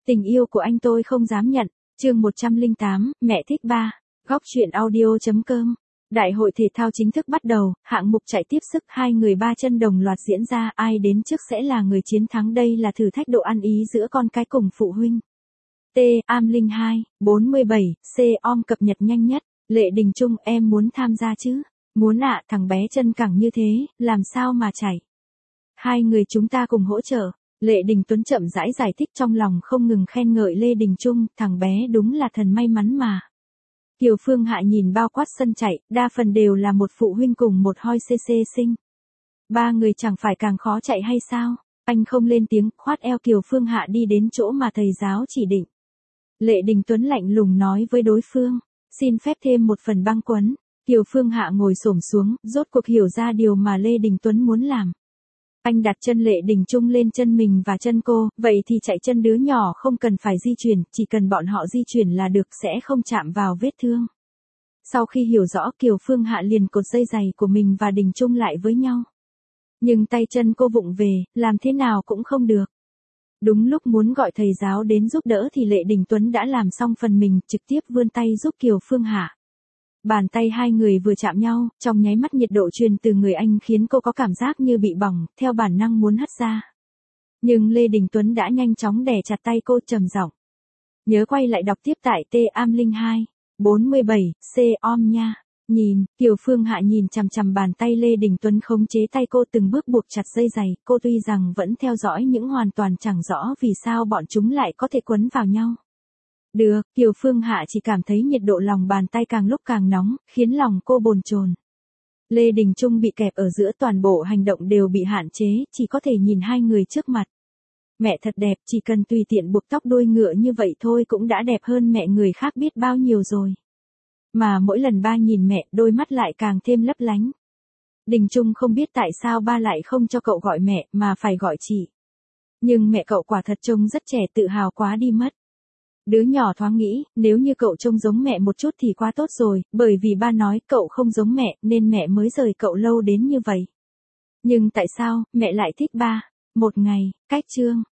Tình yêu của anh tôi không dám nhận. Chương 108, mẹ thích ba. Góc truyện audio.com. Đại hội thể thao chính thức bắt đầu, hạng mục chạy tiếp sức, hai người ba chân đồng loạt diễn ra, ai đến trước sẽ là người chiến thắng, đây là thử thách độ ăn ý giữa con cái cùng phụ huynh. T. Am Linh 2, 47, C. Om cập nhật nhanh nhất. Lệ Đình Trung, em muốn tham gia chứ? Muốn ạ, thằng bé chân cẳng như thế, làm sao mà chạy? Hai người chúng ta cùng hỗ trợ. Lệ Đình Tuấn chậm rãi giải thích, trong lòng không ngừng khen ngợi Lê Đình Trung, thằng bé đúng là thần may mắn mà. Kiều Phương Hạ nhìn bao quát sân chạy, đa phần đều là một phụ huynh cùng một hoi cc sinh. Ba người chẳng phải càng khó chạy hay sao? Anh không lên tiếng, khoát eo Kiều Phương Hạ đi đến chỗ mà thầy giáo chỉ định. Lệ Đình Tuấn lạnh lùng nói với đối phương, xin phép thêm một phần băng quấn. Kiều Phương Hạ ngồi xổm xuống, rốt cuộc hiểu ra điều mà Lê Đình Tuấn muốn làm. Anh đặt chân Lệ Đình Trung lên chân mình và chân cô, vậy thì chạy chân đứa nhỏ không cần phải di chuyển, chỉ cần bọn họ di chuyển là được, sẽ không chạm vào vết thương. Sau khi hiểu rõ, Kiều Phương Hạ liền cột dây giày của mình và Đình Trung lại với nhau. Nhưng tay chân cô vụng về, làm thế nào cũng không được. Đúng lúc muốn gọi thầy giáo đến giúp đỡ thì Lệ Đình Tuấn đã làm xong phần mình, trực tiếp vươn tay giúp Kiều Phương Hạ. Bàn tay hai người vừa chạm nhau, trong nháy mắt nhiệt độ truyền từ người anh khiến cô có cảm giác như bị bỏng, theo bản năng muốn hất ra. Nhưng Lê Đình Tuấn đã nhanh chóng đè chặt tay cô, trầm giọng. Nhớ quay lại đọc tiếp tại T. Am Linh 2, 47, C. Om nha. Nhìn, Kiều Phương Hạ nhìn chằm chằm bàn tay Lê Đình Tuấn khống chế tay cô từng bước buộc chặt dây giày, cô tuy rằng vẫn theo dõi nhưng hoàn toàn chẳng rõ vì sao bọn chúng lại có thể quấn vào nhau. Được, Kiều Phương Hạ chỉ cảm thấy nhiệt độ lòng bàn tay càng lúc càng nóng, khiến lòng cô bồn chồn. Lê Đình Trung bị kẹp ở giữa, toàn bộ hành động đều bị hạn chế, chỉ có thể nhìn hai người trước mặt. Mẹ thật đẹp, chỉ cần tùy tiện buộc tóc đuôi ngựa như vậy thôi cũng đã đẹp hơn mẹ người khác biết bao nhiêu rồi. Mà mỗi lần ba nhìn mẹ, đôi mắt lại càng thêm lấp lánh. Đình Trung không biết tại sao ba lại không cho cậu gọi mẹ mà phải gọi chị. Nhưng mẹ cậu quả thật trông rất trẻ, tự hào quá đi mất. Đứa nhỏ thoáng nghĩ, nếu như cậu trông giống mẹ một chút thì quá tốt rồi, bởi vì ba nói cậu không giống mẹ nên mẹ mới rời cậu lâu đến như vậy. Nhưng tại sao mẹ lại thích ba? Một ngày, cách chương.